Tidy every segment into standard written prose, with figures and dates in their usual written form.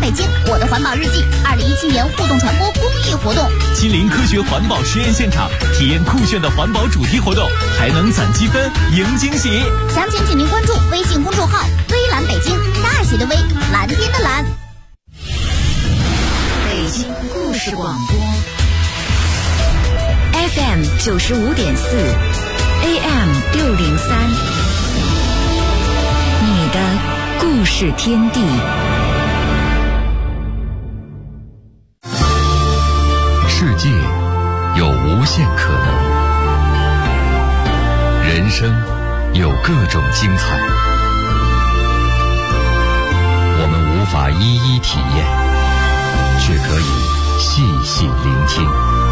北京，我的环保日记2017年互动传播公益活动， 亲临科学环保实验现场，体验酷炫的环保主题活动，还能攒积分赢惊喜。 详情请您关注微信公众号微蓝北京，大写的微，蓝天的蓝。 北京故事广播 FM 95.4 AM 603，你的故事天地。 世界有无限可能，人生有各种精彩，我们无法一一体验，却可以细细聆听，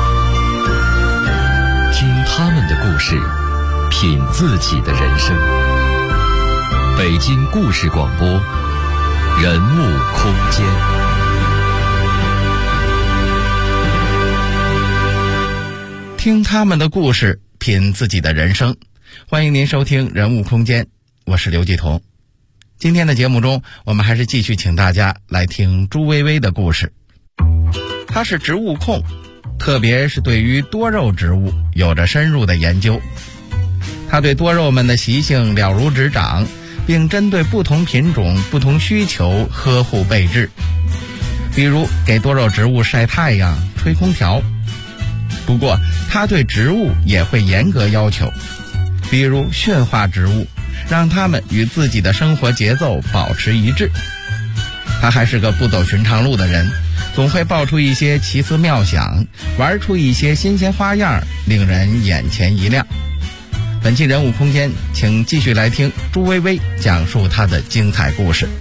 听他们的故事，品自己的人生。北京故事广播，人物空间。 听他们的故事，品自己的人生。欢迎您收听人物空间，我是刘继彤。今天的节目中，我们还是继续请大家来听朱薇薇的故事。她是植物控，特别是对于多肉植物有着深入的研究。她对多肉们的习性了如指掌，并针对不同品种、不同需求呵护备至。比如给多肉植物晒太阳、吹空调。不过他对植物也会严格要求，比如驯化植物，让它们与自己的生活节奏保持一致。他还是个不走寻常路的人，总会爆出一些奇思妙想，玩出一些新鲜花样，令人眼前一亮。本期人物空间，请继续来听朱薇薇讲述她的精彩故事。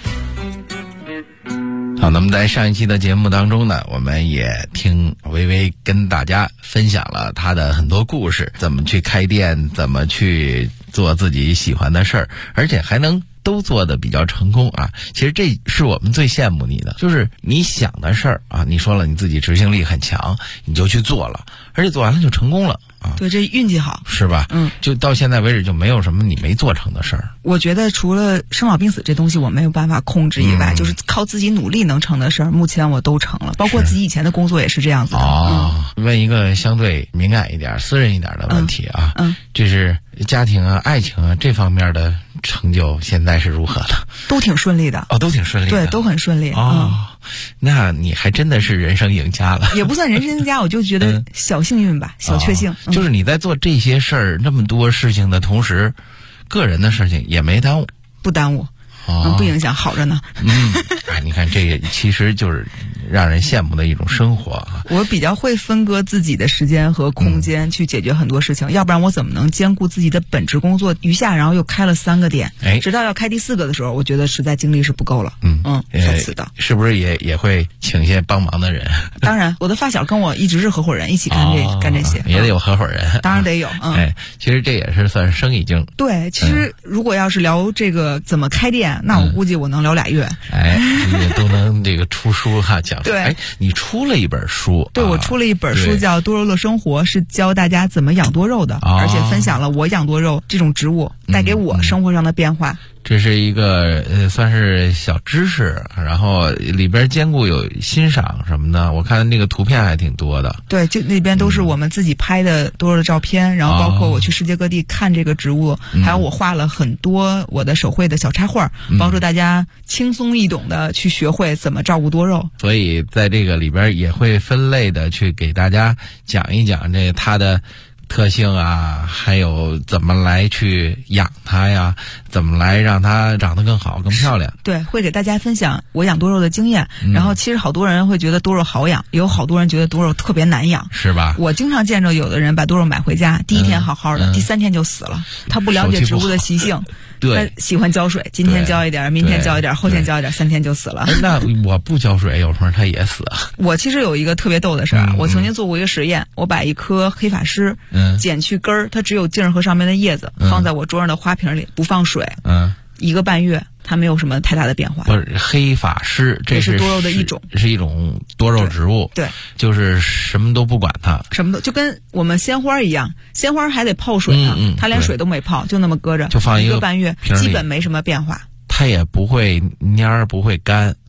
好，那么在上一期的节目当中呢，我们也听薇薇跟大家分享了她的很多故事，怎么去开店，怎么去做自己喜欢的事儿，而且还能都做得比较成功啊！其实这是我们最羡慕你的，就是你想的事儿啊，你说了你自己执行力很强，你就去做了，而且做完了就成功了啊！ 对，这运气好是吧？就到现在为止就没有什么你没做成的事儿。 我觉得除了生老病死这东西我没有办法控制以外，就是靠自己努力能成的事儿，目前我都成了，包括自己以前的工作也是这样子的。 问一个相对敏感一点、私人一点的问题啊，这是家庭啊、爱情啊这方面的成就现在是如何的？ 都挺顺利的。 都挺顺利的。 对，都很顺利。 那你还真的是人生赢家了。 也不算人生赢家，我就觉得小幸运吧，小确幸。 就是你在做这些事儿，那么多事情的同时，个人的事情也没耽误。 不耽误。不影响，好着呢。 你看这个其实就是让人羡慕的一种生活啊。 我比较会分割自己的时间和空间去解决很多事情，要不然我怎么能兼顾自己的本职工作余下，然后又开了3个店，直到要开第4个的时候，我觉得实在精力是不够了。在此的是不是也会请一些帮忙的人？ 当然，我的发小跟我一直是合伙人，一起干这些， 也得有合伙人。 当然得有。 其实这也是算是生意经。 对，其实如果要是聊这个怎么开店，那我估计我能聊2月。 也都能这个出书哈，讲述。你出了一本书。 对，我出了一本书叫《多肉的生活》，是教大家怎么养多肉的，而且分享了我养多肉这种植物带给我生活上的变化。 这是一个算是小知识，然后里边兼顾有欣赏什么的，我看那个图片还挺多的。 对，就那边都是我们自己拍的多肉的照片，然后包括我去世界各地看这个植物，还有我画了很多我的手绘的小插画，帮助大家轻松易懂的去学会怎么照顾多肉。 所以在这个里边也会分类的去给大家讲一讲这它的特性啊，还有怎么来去养它呀，怎么来让它长得更好更漂亮。 对，会给大家分享我养多肉的经验。然后其实好多人会觉得多肉好养，也有好多人觉得多肉特别难养， 是吧？ 我经常见着有的人把多肉买回家，第1天好好的，第3天就死了。他不了解植物的习性。 对， 他喜欢浇水，今天浇一点，明天浇一点，后天浇一点，3天就死了。 那我不浇水，有时候它也死。 我其实有一个特别逗的事儿，我曾经做过一个实验，我把一颗黑法师剪去根儿，它只有茎和上面的叶子，放在我桌上的花瓶里，不放水，1个半月。它没有什么太大的变化。 不是黑法师，这是多肉的一种， 是一种多肉植物。 对， 就是什么都不管它， 什么都就跟我们鲜花一样，鲜花还得泡水呢，它连水都没泡，就那么搁着， 就放1个半月，基本没什么变化。 它也不会蔫儿，不会干。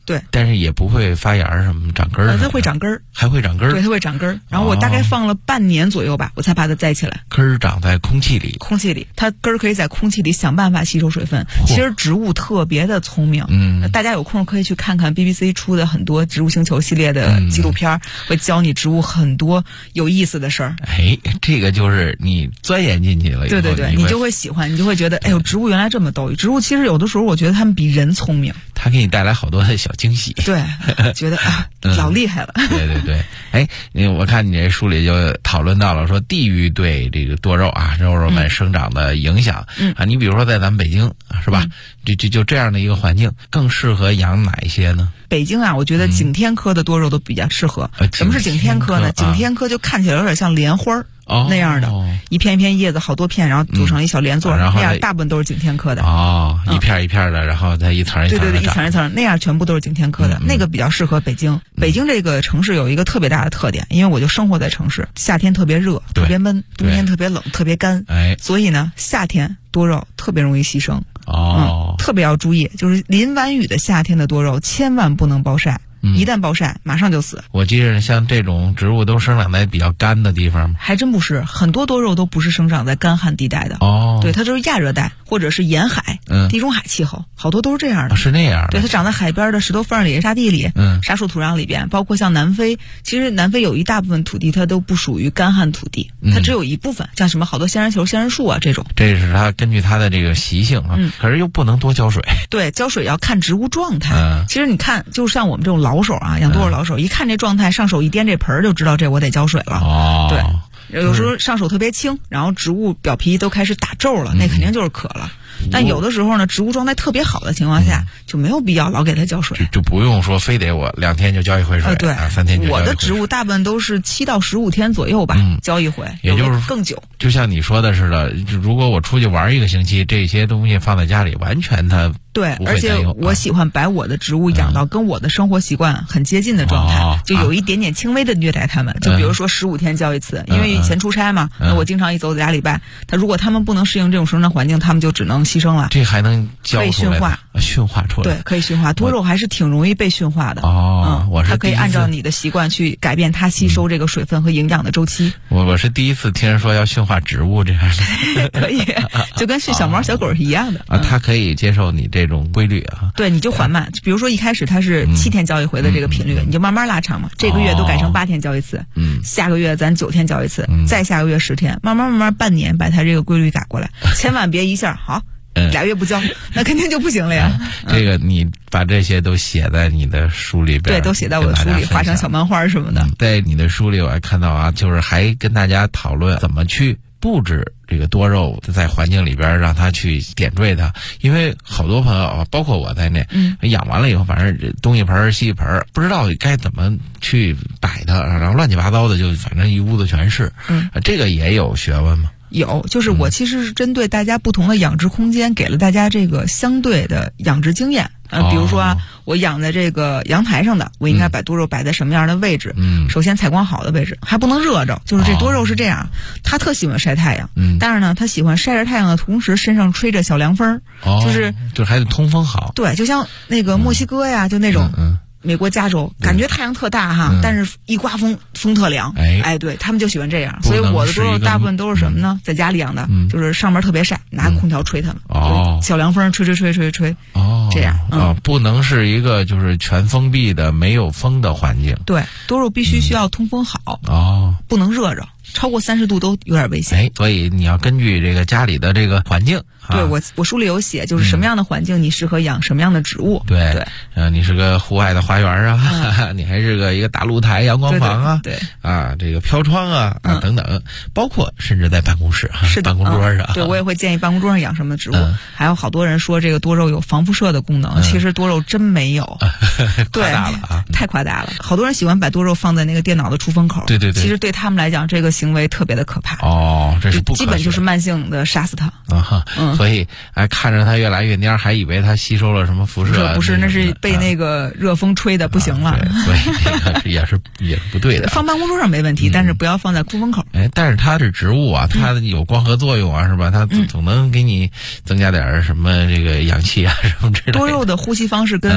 对， 但是也不会发芽什么长根儿。 它会长根儿， 还会长根儿。 对，它会长根儿。然后我大概放了半年左右吧，我才把它栽起来。 根儿长在空气里， 它根儿可以在空气里想办法吸收水分。其实植物特别的聪明，大家有空可以去看看 BBC 出的很多植物星球系列的纪录片，会教你植物很多有意思的事儿。 哎，这个就是你钻研进去了以后， 对，你就会喜欢，你就会觉得，哎呦，植物原来这么逗。植物其实有的时候我觉得它们比人聪明， 它给你带来好多的小惊喜。 对，觉得老厉害了。 对，哎，我看你这书里就讨论到了说地域对这个多肉肉们生长的影响。你比如说在咱们北京是吧？就这样的一个环境，更适合养哪一些呢？ 北京我觉得景天科的多肉都比较适合。什么是景天科呢？景天科就看起来有点像莲花那样的，一片一片叶子，好多片，然后组成一小连座，那样大部分都是景天科的。一片一片的，然后再一层一层的。对，一层一层，那样全部都是景天科的。那个比较适合北京。北京这个城市有一个特别大的特点，因为我就生活在城市，夏天特别热，特别闷，冬天特别冷，特别干。所以呢，夏天多肉特别容易牺牲。特别要注意，就是淋完雨的夏天的多肉千万不能暴晒。一旦暴晒马上就死。 我记得像这种植物都生长在比较干的地方吗？ 还真不是，很多多肉都不是生长在干旱地带的。对，它就是亚热带或者是沿海、地中海气候，好多都是这样的。 是那样的。对， 它长在海边的石头缝里、沙地里、沙树土壤里边，包括像南非，其实南非有一大部分土地它都不属于干旱土地，它只有一部分，像什么好多仙人球、仙人树这种。 这是它根据它的这个习性可是又不能多浇水。 对，浇水要看植物状态。其实你看，就像我们这种老手养多肉老手，一看这状态，上手一掂这盆就知道这我得浇水了。对，有时候上手特别轻，然后植物表皮都开始打皱了，那肯定就是渴了。但有的时候呢，植物状态特别好的情况下，就没有必要老给它浇水， 就不用说非得我2天就浇一回水， 对 ，3天就浇一回水。 我的植物大部分都是7到15天左右吧，浇一回， 也就是更久。 就像你说的似的，如果我出去玩1个星期，这些东西放在家里，完全它对，而且我喜欢把我的植物养到跟我的生活习惯很接近的状态，就有一点点轻微的虐待它们。就比如说15天浇一次，因为以前出差嘛，那我经常一走俩礼拜，如果它们不能适应这种生长环境，它们就只能牺牲了。 这还能浇出来？ 可以驯化， 驯化出来。 对，可以驯化。多肉还是挺容易被驯化的。它可以按照你的习惯去改变它吸收这个水分和营养的周期。 我是第一次听人说要驯化植物这样的。 可以，就跟驯小猫小狗是一样的。 它可以接受你这种规律对，你就缓慢。比如说一开始它是7天浇一回的这个频率，你就慢慢拉长嘛。这个月都改成8天浇一次，下个月咱9天浇一次，再下个月10天，慢慢半年把它这个规律打过来，千万别一下好。2月不浇，那肯定就不行了呀。 这个你把这些都写在你的书里边， 对，都写在我的书里，画成小漫画什么的。 在你的书里我还看到就是还跟大家讨论怎么去布置这个多肉在环境里边，让它去点缀它。因为好多朋友包括我在内，养完了以后，反正东一盆西一盆，不知道该怎么去摆它，然后乱七八糟的，就反正一屋子全是。这个也有学问吗？ 有，就是我其实是针对大家不同的养殖空间，给了大家这个相对的养殖经验。比如说我养在这个阳台上的，我应该把多肉摆在什么样的位置？首先采光好的位置，还不能热着。就是这多肉是这样，它特喜欢晒太阳，但是呢，它喜欢晒着太阳的同时，身上吹着小凉风， 就还得通风好。 对，就像那个墨西哥呀，就那种。美国加州感觉太阳特大但是一刮风特凉。对，他们就喜欢这样。所以我的多肉大部分都是什么呢？在家里养的，就是上面特别晒，拿空调吹它们，小凉风吹。这样不能是一个就是全封闭的没有风的环境。 对，多肉必须需要通风好不能热着。超过30度都有点危险。 所以你要根据这个家里的这个环境。 对，我书里有写，就是什么样的环境你适合养什么样的植物。 对，你是个户外的花园你还是一个大露台阳光房对这个飘窗等等，包括甚至在办公室办公桌上。 对，我也会建议办公桌上养什么植物。还有好多人说这个多肉有防辐射的功能，其实多肉真没有。 夸大了太夸大了。好多人喜欢把多肉放在那个电脑的出风口。 对， 其实对他们来讲，这个行为特别的可怕。 这是不可取， 基本就是慢性的杀死它。 所以看着它越来越蔫，还以为它吸收了什么辐射。 不是，那是被那个热风吹的不行了。 所以这个也是不对的。 放办公桌上没问题，但是不要放在出风口。 但是它是植物它有光合作用是吧？它总能给你增加点什么这个氧气什么之类的。 多肉的呼吸方式跟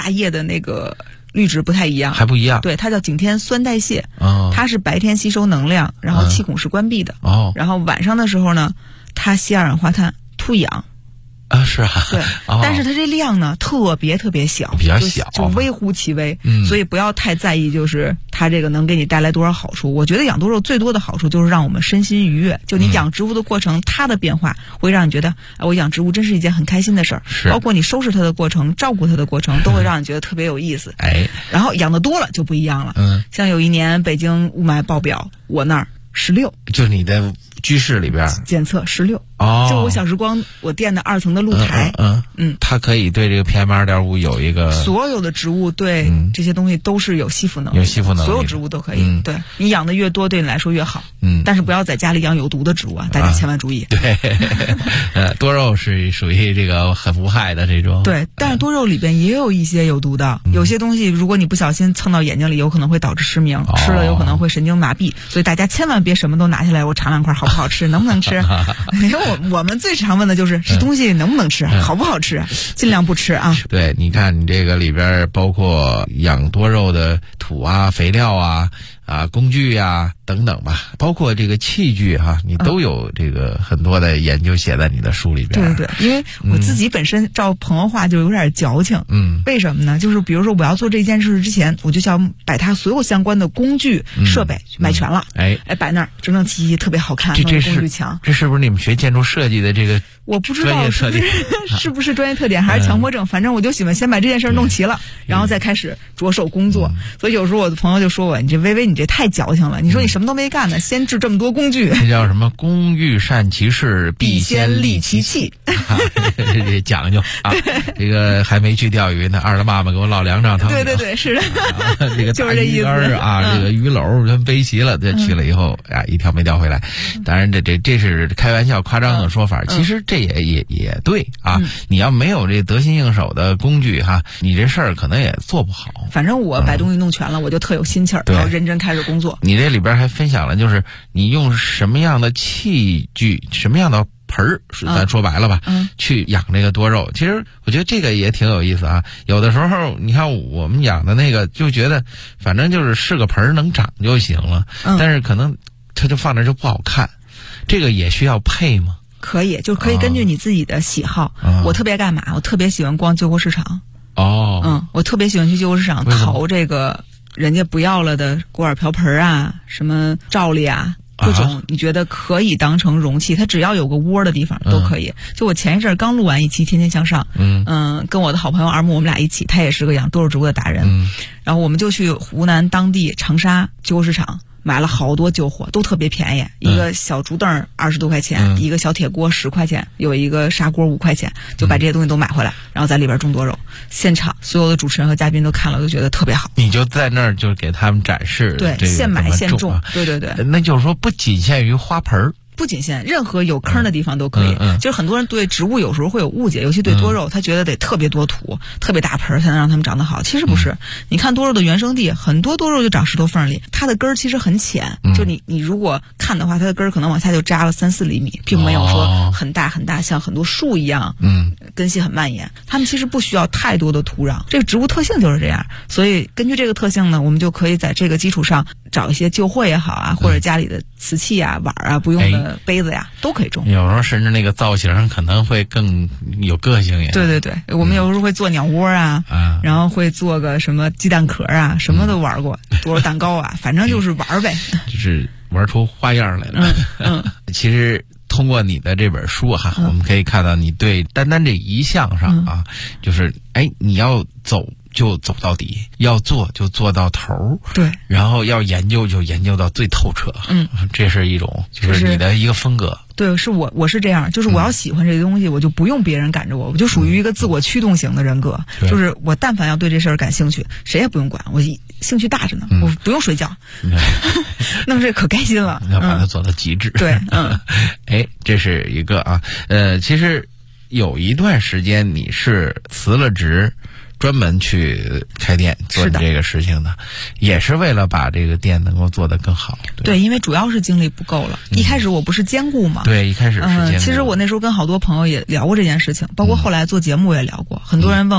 大叶的那个滤纸不太一样， 还不一样。 对，它叫景天酸代谢，它是白天吸收能量，然后气孔是关闭的，然后晚上的时候呢，它吸二氧化碳吐氧。 是啊， 对，但是它这量呢特别小， 比较小， 就微乎其微，所以不要太在意，就是它这个能给你带来多少好处。我觉得养多肉最多的好处就是让我们身心愉悦，就你养植物的过程，它的变化会让你觉得，我养植物真是一件很开心的事儿。包括你收拾它的过程、照顾它的过程，都会让你觉得特别有意思。然后养的多了就不一样了。像有一年北京雾霾爆表，我那儿16， 就你的居室里边检测16。就我小时光我垫的2层的露台， 它可以对这个 PM2.5有一个， 所有的植物对这些东西都是有吸附能力，所有植物都可以。对，你养的越多，对你来说越好。但是不要在家里养有毒的植物啊，大家千万注意。 对，多肉是属于这个很无害的这种。 对，但是多肉里边也有一些有毒的，有些东西如果你不小心蹭到眼睛里，有可能会导致失明，吃了有可能会神经麻痹。所以大家千万别什么都拿下来，我尝2块好不好吃，能不能吃？因为我们最常问的就是这东西能不能吃，好不好吃，尽量不吃啊。 对，你看你这个里边包括养多肉的土啊、肥料啊、工具啊等等吧，包括这个器具你都有这个很多的研究写在你的书里边。 对，因为我自己本身照朋友话就有点矫情。为什么呢？就是比如说我要做这件事之前，我就想把它所有相关的工具、设备买全了，摆那儿整整齐齐，特别好看，工具墙。 这是不是你们学建筑设计的这个？ 我不知道是不是专业特点还是强迫症，反正我就喜欢先把这件事弄齐了，然后再开始着手工作。所以有时候我的朋友就说我，你这微微你这太矫情了，你说你什么都没干呢，先制这么多工具。 这叫什么？工欲善其事，必先利其器。这讲究啊！这个还没去钓鱼呢，二的妈妈给我烙2丈汤。 对，是的， 这个大鱼竿这个鱼篓全背齐了，这去了以后一条没钓回来。当然这是开玩笑夸张的说法，其实这也对啊。你要没有这得心应手的工具你这事儿可能也做不好。 反正我把东西弄全了，我就特有心气儿，然后认真开始工作。 你这里边还分享了，就是你用什么样的器具、什么样的盆儿，咱说白了吧，去养这个多肉。其实我觉得这个也挺有意思啊。有的时候你看我们养的那个，就觉得反正是个盆儿能长就行了，但是可能它就放那就不好看。这个也需要配吗？ 可以，就可以根据你自己的喜好。我特别干嘛？我特别喜欢逛旧货市场。我特别喜欢去旧货市场淘这个人家不要了的锅碗瓢盆啊，什么罩例啊，各种你觉得可以当成容器，它只要有个窝的地方都可以。就我前一阵刚录完一期《天天向上》，跟我的好朋友二木，我们俩一起，他也是个养多肉植物的达人，然后我们就去湖南当地长沙旧货市场。买了好多旧货，都特别便宜，一个小竹凳20多块钱，一个小铁锅10块钱，有一个砂锅5块钱，就把这些东西都买回来，然后在里边种多肉。现场所有的主持人和嘉宾都看了，都觉得特别好。你就在那儿就给他们展示，对，现买现种，对。那就是说不仅限于花盆。不仅限，任何有坑的地方都可以。就是很多人对植物有时候会有误解，尤其对多肉，他觉得得特别多土、特别大盆才能让它们长得好。其实不是，你看多肉的原生地，很多多肉就长石头缝里，它的根儿其实很浅。就你如果看的话，它的根儿可能往下就扎了3-4厘米，并没有说很大很大，像很多树一样，根系很蔓延。它们其实不需要太多的土壤，这个植物特性就是这样。所以根据这个特性呢，我们就可以在这个基础上找一些旧货也好啊，或者家里的瓷器啊、碗啊不用的杯子呀，都可以种。有时候甚至那个造型可能会更有个性一点。对，我们有时候会做鸟窝啊，然后会做个什么鸡蛋壳啊，什么都玩过，多少蛋糕啊，反正就是玩呗，就是玩出花样来了。其实通过你的这本书我们可以看到你对单这一项上就是你要走就走到底，要做就做到头，对，然后要研究就研究到最透彻，这是一种就是你的一个风格。对，是我是这样，就是我要喜欢这个东西，我就不用别人赶着我就属于一个自我驱动型的人格，就是我但凡要对这事儿感兴趣，谁也不用管，我兴趣大着呢，我不用睡觉，那么这可开心了，要把它做到极致。对，这是一个其实有一段时间你是辞了职，专门去开店做这个事情的，也是为了把这个店能够做得更好。对，因为主要是精力不够了。一开始我不是兼顾嘛？对，一开始是兼顾。其实我那时候跟好多朋友也聊过这件事情，包括后来做节目我也聊过。很多人问我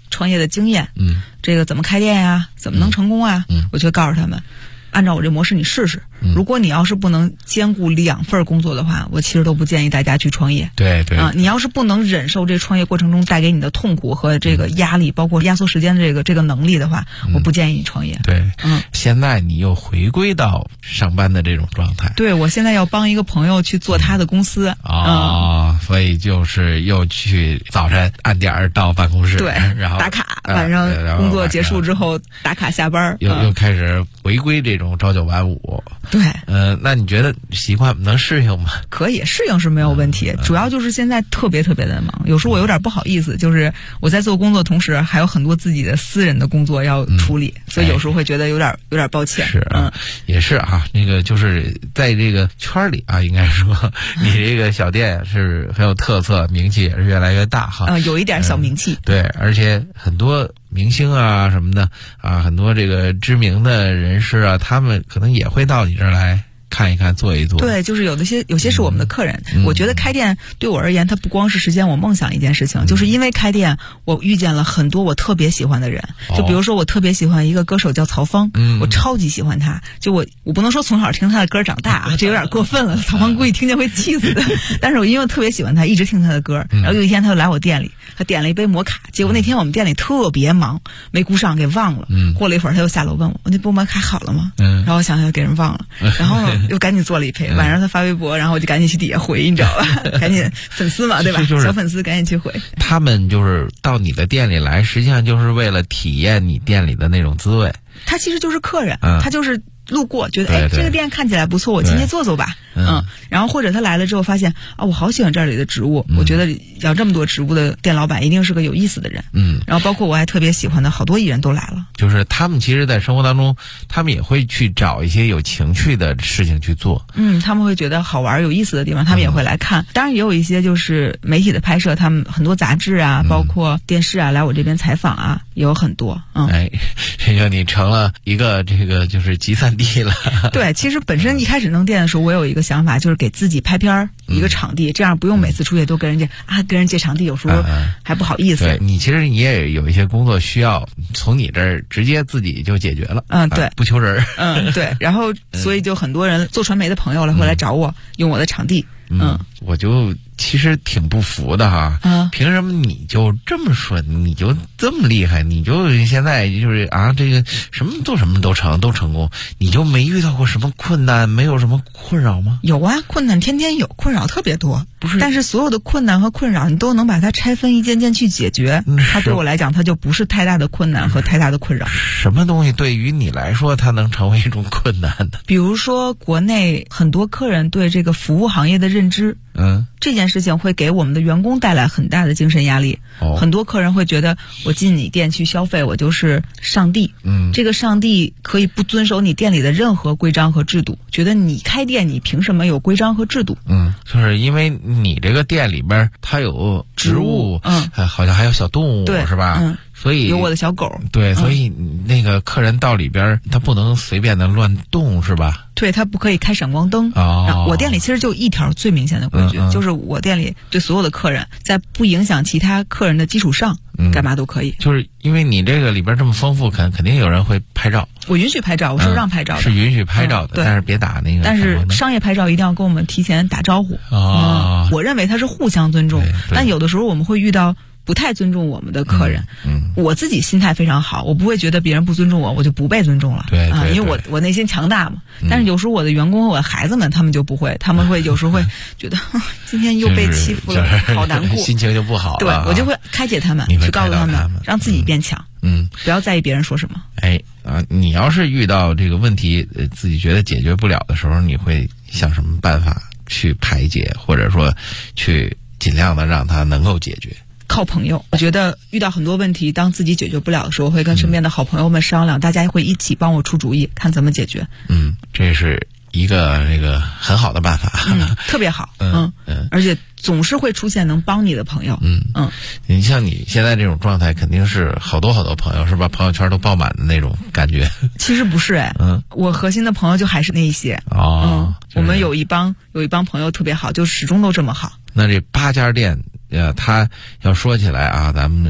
创业的经验，这个怎么开店呀，怎么能成功啊，我就会告诉他们，按照我这模式你试试。如果你要是不能兼顾2份工作的话，我其实都不建议大家去创业。 对对你要是不能忍受这创业过程中带给你的痛苦和这个压力，包括压缩时间的这个能力的话，我不建议你创业。 对，现在你又回归到上班的这种状态。 对，我现在要帮一个朋友去做他的公司。 所以就是又去早晨按点到办公室， 对， 然后打卡，晚上工作结束之后打卡下班， 又开始回归这种朝9晚5。 对， 那你觉得习惯能适应吗？ 可以适应是没有问题，主要就是现在特别的忙，有时候我有点不好意思，就是我在做工作同时还有很多自己的私人的工作要处理，所以有时候会觉得有点抱歉。 是也是那个就是在这个圈里应该说你这个小店是很有特色，名气也是越来越大有一点小名气。 对，而且很多明星什么的很多这个知名的人士他们可能也会到你这儿来看一看，做一做。 对，就是有些是我们的客人。我觉得开店对我而言，它不光是实现我梦想一件事情，就是因为开店，我遇见了很多我特别喜欢的人。就比如说，我特别喜欢一个歌手叫曹芳，我超级喜欢他。就我不能说从小听他的歌长大这有点过分了，曹芳估计听见会气死的。但是我因为特别喜欢他，一直听他的歌。然后有一天他就来我店里，他点了一杯摩卡，结果那天我们店里特别忙，没顾上，给忘了。过了一会儿，他又下楼问我那杯摩卡好了吗？然后我想想给人忘了，然后又赶紧做了一杯。晚上他发微博，然后我就赶紧去底下回，你知道吧？赶紧粉丝嘛，对吧？小粉丝赶紧去回。 他们就是到你的店里来，实际上就是为了体验你店里的那种滋味。 他其实就是客人，他就是路过，觉得这个店看起来不错，我进去坐坐吧。然后或者他来了之后发现我好喜欢这里的植物，我觉得养这么多植物的店老板一定是个有意思的人。然后包括我还特别喜欢的好多艺人都来了。 就是他们其实在生活当中，他们也会去找一些有情趣的事情去做。 他们会觉得好玩有意思的地方，他们也会来看。当然也有一些就是媒体的拍摄，他们很多杂志包括电视来我这边采访也有很多。 这就你成了一个这个就是集散地了。 对，其实本身一开始弄店的时候，我有一个想法，就是给自己拍片一个场地，这样不用每次出去都跟人借场地，有时候还不好意思。 对，你其实你也有一些工作需要从你这儿直接自己就解决了。 对， 不求人。 对，然后所以就很多人做传媒的朋友会来找我，用我的场地。 我就其实挺不服的凭什么你就这么顺，你就这么厉害，你就现在就是这个什么做什么都成功，你就没遇到过什么困难，没有什么困扰吗？ 有困难天天有，困扰特别多。不是，但是所有的困难和困扰，你都能把它拆分一件件去解决。它对我来讲，它就不是太大的困难和太大的困扰。 什么东西对于你来说，它能成为一种困难的？ 比如说，国内很多客人对这个服务行业的认知。这件事情会给我们的员工带来很大的精神压力。很多客人会觉得我进你店去消费，我就是上帝。这个上帝可以不遵守你店里的任何规章和制度，觉得你开店你凭什么有规章和制度？ 就是因为你这个店里边它有植物，好像还有小动物，是吧？所以有我的小狗。 对，所以那个客人到里边他不能随便的乱动，是吧？ 对，他不可以开闪光灯。我店里其实就一条最明显的规矩，就是我店里对所有的客人，在不影响其他客人的基础上，干嘛都可以。 就是因为你这个里边这么丰富，肯定有人会拍照。 我允许拍照，我是让拍照的， 是允许拍照的，但是别打那个。 但是商业拍照一定要跟我们提前打招呼。我认为它是互相尊重，但有的时候我们会遇到不太尊重我们的客人。我自己心态非常好，我不会觉得别人不尊重我，我就不被尊重了。 对， 因为我内心强大嘛。但是有时候我的员工和我的孩子们，他们就不会，他们会有时候会觉得今天又被欺负了，好难过， 心情就不好了。 对，我就会开解他们，去告诉他们，让自己变强。不要在意别人说什么。 你要是遇到这个问题，自己觉得解决不了的时候，你会想什么办法去排解，或者说去尽量的让它能够解决？ 靠朋友。我觉得遇到很多问题，当自己解决不了的时候，会跟身边的好朋友们商量，大家会一起帮我出主意，看怎么解决。 这是一个这个很好的办法。 特别好。而且总是会出现能帮你的朋友。 你像你现在这种状态，肯定是好多朋友，是吧？朋友圈都爆满的那种感觉。 其实不是我核心的朋友就还是那一些。我们有一帮朋友特别好，就始终都这么好。 那这8家店他要说起来咱们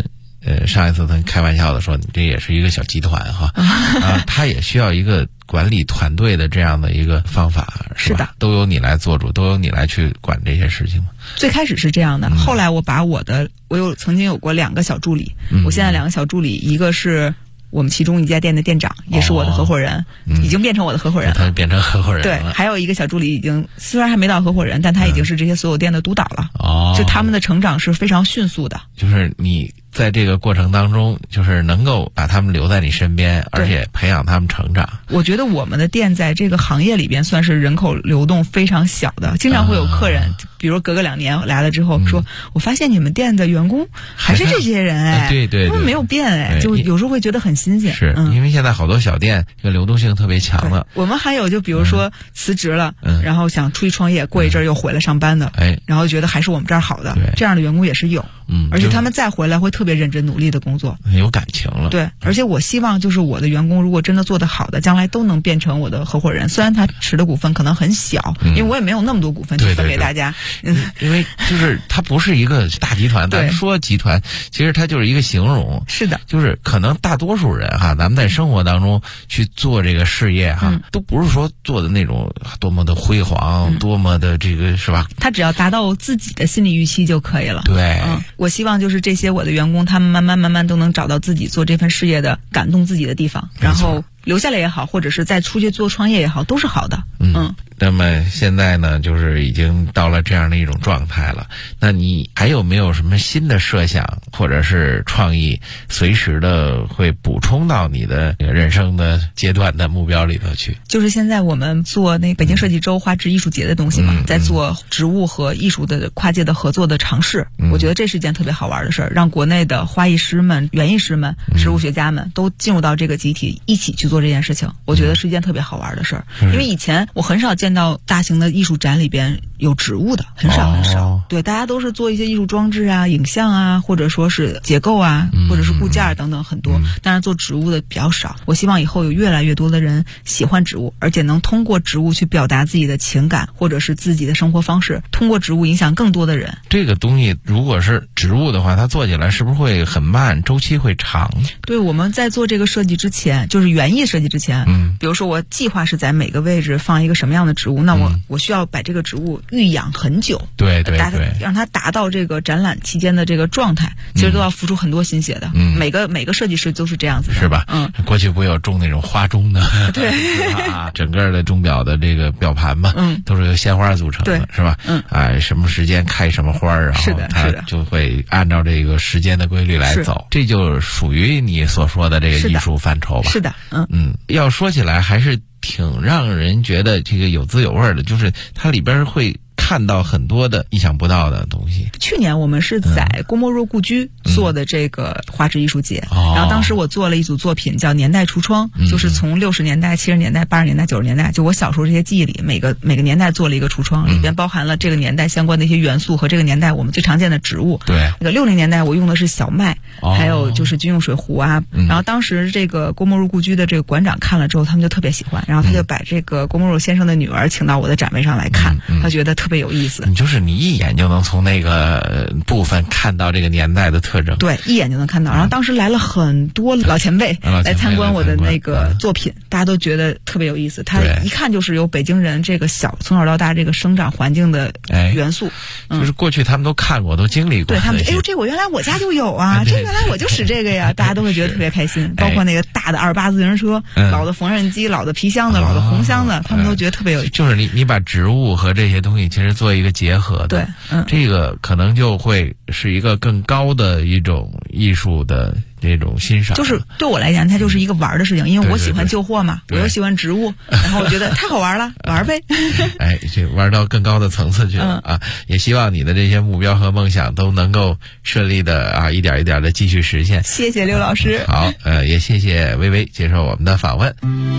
上一次他开玩笑的说，你这也是一个小集团哈，他也需要一个管理团队的这样的一个方法，是吧？ 是的， 都由你来做主，都由你来去管这些事情吗？ 最开始是这样的，后来我把我曾经有过2个小助理，我现在2个小助理，一个是我们其中一家店的店长，也是我的合伙人，已经变成我的合伙人了。 他变成合伙人了。 对，还有一个小助理已经虽然还没到合伙人，但他已经是这些所有店的督导了。就他们的成长是非常迅速的。 就是你在这个过程当中，就是能够把他们留在你身边，而且培养他们成长。 我觉得我们的店在这个行业里边算是人口流动非常小的，经常会有客人，比如隔个2年来了之后说，我发现你们店的员工还是这些人哎， 对， 他们没有变哎，就有时候会觉得很新鲜。 是因为现在好多小店这个流动性特别强了。 我们还有就比如说辞职了，然后想出去创业，过一阵又回来上班的，然后觉得还是我们这儿好的，这样的员工也是有。而且他们再回来会特别认真努力的工作， 有感情了。 对，而且我希望就是我的员工如果真的做得好的，将来都能变成我的合伙人。虽然他持的股份可能很小，因为我也没有那么多股份去分给大家。 因为就是它不是一个大集团，咱说集团，其实它就是一个形容。 是的， 就是可能大多数人哈，咱们在生活当中去做这个事业哈，都不是说做的那种多么的辉煌，多么的这个是吧？ 他只要达到自己的心理预期就可以了。 对。 我希望就是这些我的员工，他们慢慢都能找到自己做这份事业的感动自己的地方，然后留下来也好，或者是再出去做创业也好，都是好的。 那么现在呢，就是已经到了这样的一种状态了。那你还有没有什么新的设想或者是创意，随时的会补充到你的人生的阶段的目标里头去？ 就是现在我们做那北京设计周花植艺术节的东西嘛，在做植物和艺术的跨界的合作的尝试。我觉得这是一件特别好玩的事儿，让国内的花艺师们、园艺师们、植物学家们都进入到这个集体，一起去做这件事情。我觉得是一件特别好玩的事儿，因为以前我很少见到大型的艺术展里边有植物的，很少。对，大家都是做一些艺术装置啊、影像啊，或者说是结构啊，或者是固件等等很多，但是做植物的比较少。我希望以后有越来越多的人喜欢植物，而且能通过植物去表达自己的情感，或者是自己的生活方式，通过植物影响更多的人。 这个东西如果是植物的话，它做起来是不是会很慢，周期会长？ 对，我们在做这个设计之前，就是园艺设计之前，比如说我计划是在每个位置放一个什么样的植物，那我需要把这个植物育养很久， 对， 让它达到这个展览期间的这个状态，其实都要付出很多心血的。每个设计师都是这样子的， 是吧？过去不有种那种花钟的， 对整个的钟表的这个表盘嘛，都是由鲜花组成的，是吧？什么时间开什么花，然后它就会按照这个时间的规律来走，这就属于你所说的这个艺术范畴吧？ 是的， 要说起来还是挺让人觉得这个有滋有味的，就是它里边会看到很多的意想不到的东西。 去年我们是在郭沫若故居做的这个花植艺术节，然后当时我做了一组作品叫年代橱窗，就是从60年代、70年代、80年代、90年代，就我小时候这些记忆里，每个年代做了一个橱窗，里边包含了这个年代相关的一些元素和这个年代我们最常见的植物。 对， 那个60年代我用的是小麦，还有就是军用水壶啊。然后当时这个郭沫若故居的这个馆长看了之后，他们就特别喜欢，然后他就把这个郭沫若先生的女儿请到我的展位上来看，他觉得特别有意思。 你一眼就能从那个部分看到这个年代的特征。 对，一眼就能看到。然后当时来了很多老前辈来参观我的那个作品，大家都觉得特别有意思。他一看就是有北京人这个从小到大这个生长环境的元素。 就是过去他们都看过，都经历过。 对他们，这我原来我家就有啊，这原来我就使这个呀，大家都会觉得特别开心。包括那个大的28自行车、老的缝纫机、老的皮箱子、老的红箱子，他们都觉得特别有意思。 就是你把植物和这些东西其实做一个结合的。 对， 这个可能就会是一个更高的一种艺术的这种欣赏。 就是对我来讲，它就是一个玩的事情，因为我喜欢旧货嘛，我又喜欢植物，然后我觉得太好玩了，玩呗。 这玩到更高的层次去了啊！也希望你的这些目标和梦想都能够顺利的一点一点的继续实现。 谢谢刘老师。 好，也谢谢薇薇接受我们的访问。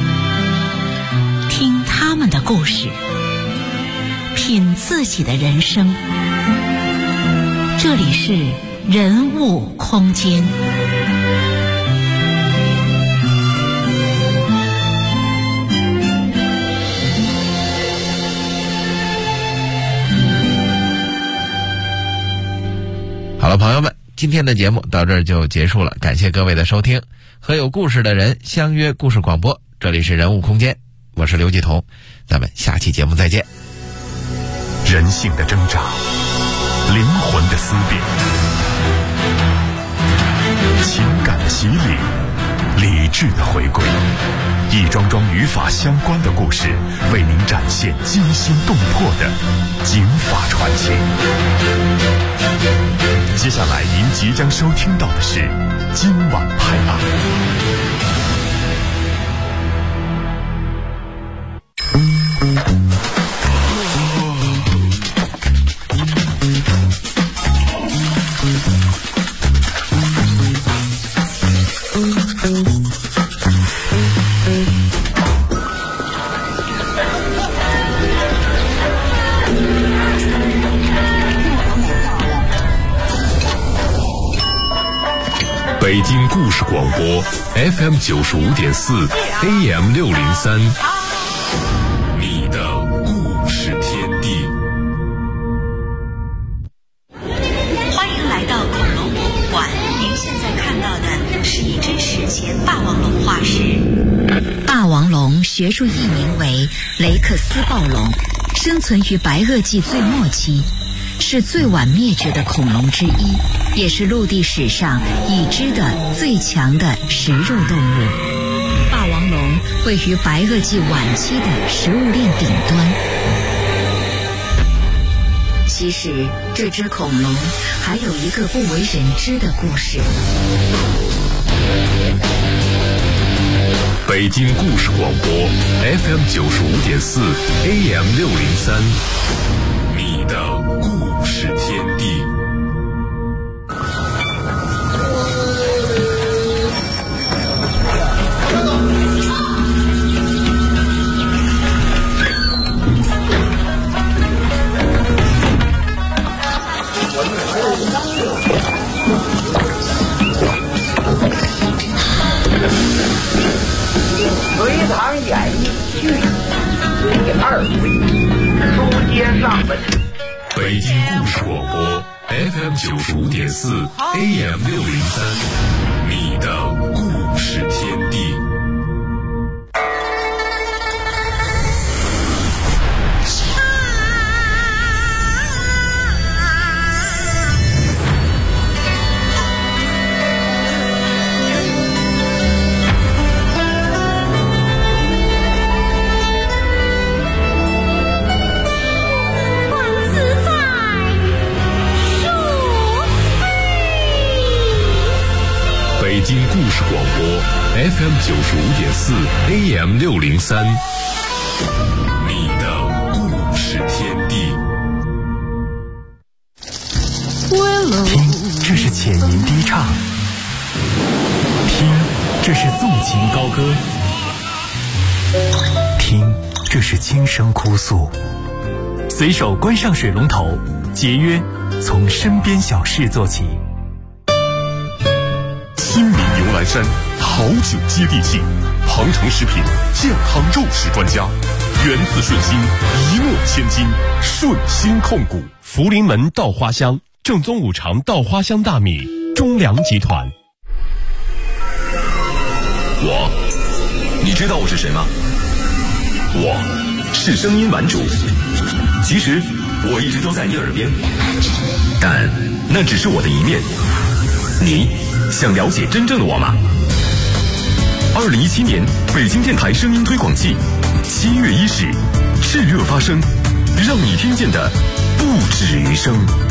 听他们的故事，品自己的人生。这里是人物空间。 好了，朋友们， 今天的节目到这儿就结束了，感谢各位的收听。和有故事的人相约故事广播，这里是人物空间，我是刘继彤，咱们下期节目再见。 人性的挣扎，灵魂的思辨，情感的洗礼，理智的回归，一桩桩与法相关的故事，为您展现惊心动魄的警法传奇。接下来您即将收听到的是今晚拍案。北京故事广播 FM 95.4 AM 603，你的故事天地。 欢迎来到恐龙博物馆，您现在看到的是一只史前霸王龙化石。霸王龙学术译名为雷克斯暴龙，生存于白垩纪最末期，是最晚灭绝的恐龙之一，也是陆地史上已知的最强的食肉动物。霸王龙位于白垩纪晚期的食物链顶端。其实这只恐龙还有一个不为人知的故事。 北京故事广播 FM 95.4 AM 603，你的故事天地。 隋唐演义续第2回，书接上文。 北京故事广播 FM 95.4 AM 603，你的故事天地。北京故事广播 FM 95.4 AM 603，你的故事天地。 听，这是浅吟低唱；听，这是纵情高歌；听，这是轻声哭诉。随手关上水龙头，节约，从身边小事做起。 新民牛栏山好酒接地气，鹏程食品健康肉食专家，源自顺心，一诺千金，顺心控股。福临门稻花香，正宗五常稻花香大米，中粮集团。 你知道我是谁吗？我是声音玩主，其实我一直都在你耳边，但那只是我的一面。你想了解真正的我吗？2017年北京电台声音推广季7月1日，炽热发声，让你听见的不止于声。